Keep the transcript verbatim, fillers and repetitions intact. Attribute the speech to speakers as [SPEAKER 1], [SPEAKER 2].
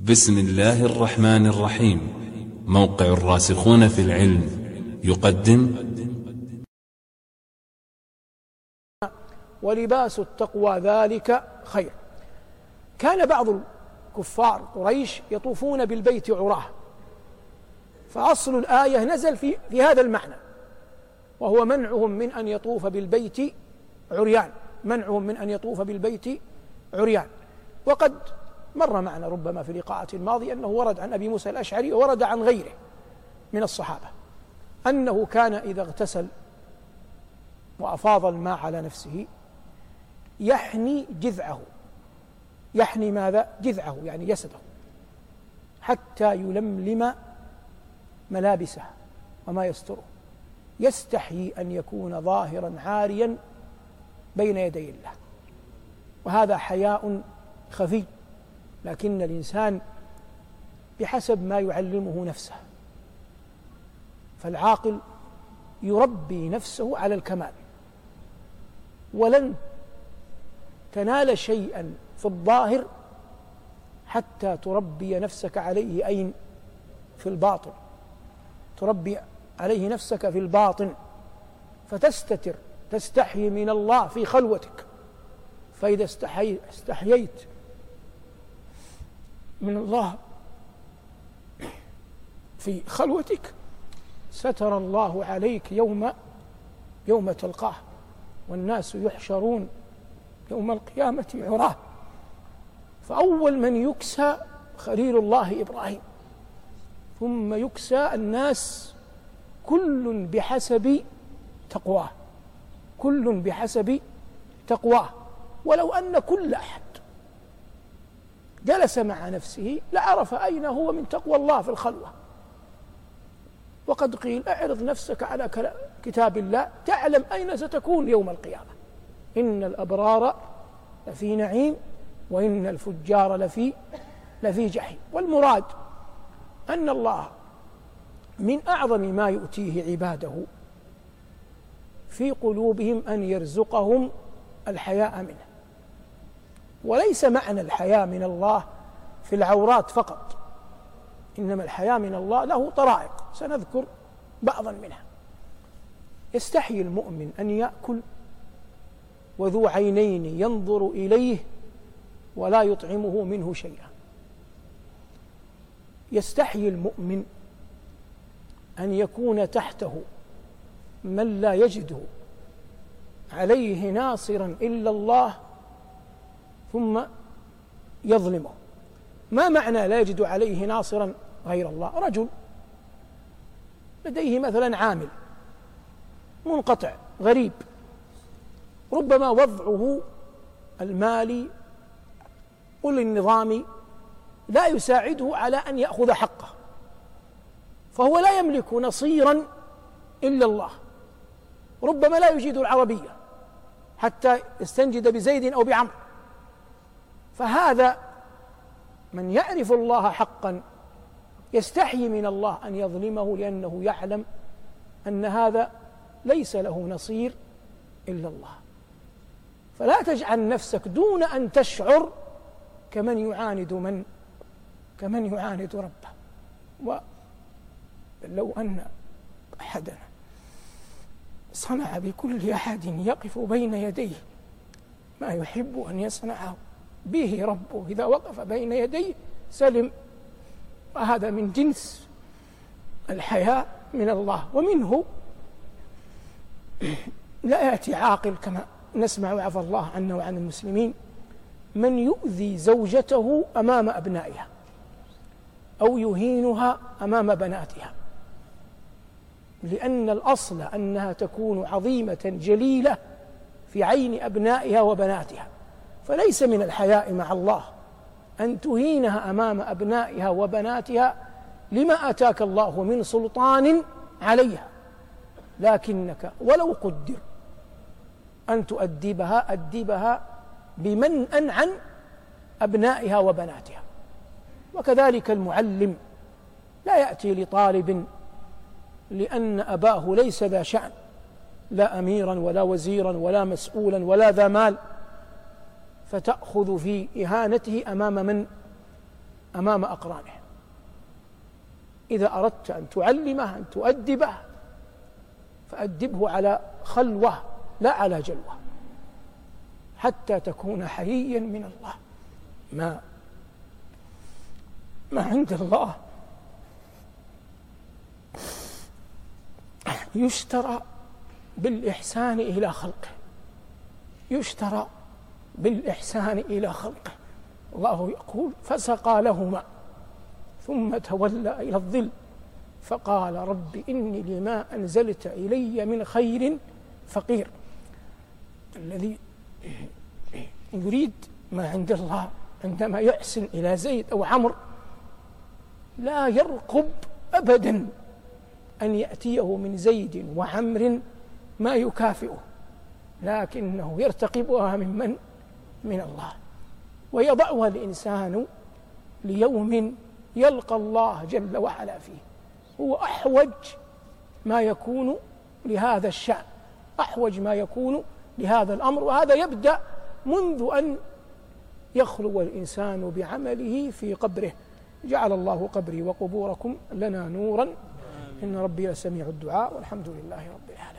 [SPEAKER 1] بسم الله الرحمن الرحيم. موقع الراسخون في العلم يقدم
[SPEAKER 2] ولباس التقوى ذلك خير. كان بعض الكفار قريش يطوفون بالبيت عراه، فأصل الآية نزل في, في هذا المعنى، وهو منعهم من أن يطوف بالبيت عريان منعهم من أن يطوف بالبيت عريان وقد مر معنا ربما في لقاءات الماضية أنه ورد عن أبي موسى الأشعري وورد عن غيره من الصحابة أنه كان إذا اغتسل وأفاض الماء على نفسه يحني جذعه يحني ماذا؟ جذعه يعني جسده، حتى يلملم ملابسه وما يستره، يستحيي أن يكون ظاهرا عاريا بين يدي الله. وهذا حياء خفي، لكن الإنسان بحسب ما يعلمه نفسه، فالعاقل يربي نفسه على الكمال، ولن تنال شيئا في الظاهر حتى تربي نفسك عليه أين؟ في الباطن، تربي عليه نفسك في الباطن فتستتر، تستحي من الله في خلوتك، فإذا استحييت من الله في خلوتك ستر الله عليك يوم يوم تلقاه، والناس يحشرون يوم القيامة عراه. فأول من يكسى خليل الله إبراهيم، ثم يكسى الناس كل بحسب تقواه كل بحسب تقواه ولو أن كل أحد جلس مع نفسه لعرف أين هو من تقوى الله في الخلوة. وقد قيل اعرض نفسك على كتاب الله تعلم أين ستكون يوم القيامة. إن الأبرار لفي نعيم وإن الفجار لفي لفي جحيم. والمراد أن الله من أعظم ما يؤتيه عباده في قلوبهم أن يرزقهم الحياء منه، وليس معنى الحياء من الله في العورات فقط، إنما الحياء من الله له طرائق سنذكر بعضا منها. يستحي المؤمن أن يأكل وذو عينين ينظر إليه ولا يطعمه منه شيئا. يستحي المؤمن أن يكون تحته من لا يجد عليه ناصرا إلا الله ثم يظلمه. ما معنى لا يجد عليه ناصرا غير الله؟ رجل لديه مثلا عامل منقطع غريب، ربما وضعه المالي والنظامي لا يساعده على أن يأخذ حقه، فهو لا يملك نصيرا إلا الله، ربما لا يجيد العربية حتى يستنجد بزيد أو بعمر. فهذا من يعرف الله حقا يستحي من الله أن يظلمه، لأنه يعلم أن هذا ليس له نصير إلا الله. فلا تجعل نفسك دون أن تشعر كمن يعاند من كمن يعاند ربه. ولو أن أحدنا صنع بكل أحد يقف بين يديه ما يحب أن يصنعه به ربه إذا وقف بين يديه سلم. وهذا من جنس الحياء من الله. ومنه لا يأتي عاقل كما نسمع عفى الله عنا وعن المسلمين من يؤذي زوجته أمام أبنائها أو يهينها أمام بناتها، لأن الأصل أنها تكون عظيمة جليلة في عين أبنائها وبناتها. فليس من الحياء مع الله أن تهينها أمام أبنائها وبناتها لما أتاك الله من سلطان عليها، لكنك ولو قدر أن تؤدبها أدبها بمنأ عن أبنائها وبناتها. وكذلك المعلم لا يأتي لطالب لأن أباه ليس ذا شأن، لا أميرا ولا وزيرا ولا مسؤولا ولا ذا مال، فتأخذ في إهانته أمام من؟ أمام أقرانه. إذا أردت أن تعلمه أن تؤدبه فأدبه على خلوة لا على جلوة، حتى تكون حييا من الله. ما ما عند الله يشترى بالإحسان إلى خلقه، يشترى بالإحسان إلى خلقه. الله يقول: فسقى لهما ثم تولى إلى الظل فقال رب إني لما أنزلت إلي من خير فقير. الذي يريد ما عند الله عندما يحسن إلى زيد أو عمرو لا يرقب أبدا أن يأتيه من زيد وعمر ما يكافئه، لكنه يرتقبها ممن؟ من الله، ويضعها الإنسان ليوم يلقى الله جل وعلا فيه. هو أحوج ما يكون لهذا الشأن، أحوج ما يكون لهذا الأمر، وهذا يبدأ منذ أن يخلو الإنسان بعمله في قبره. جعل الله قبري وقبوركم لنا نورا، إن ربي لسميع الدعاء، والحمد لله رب العالمين.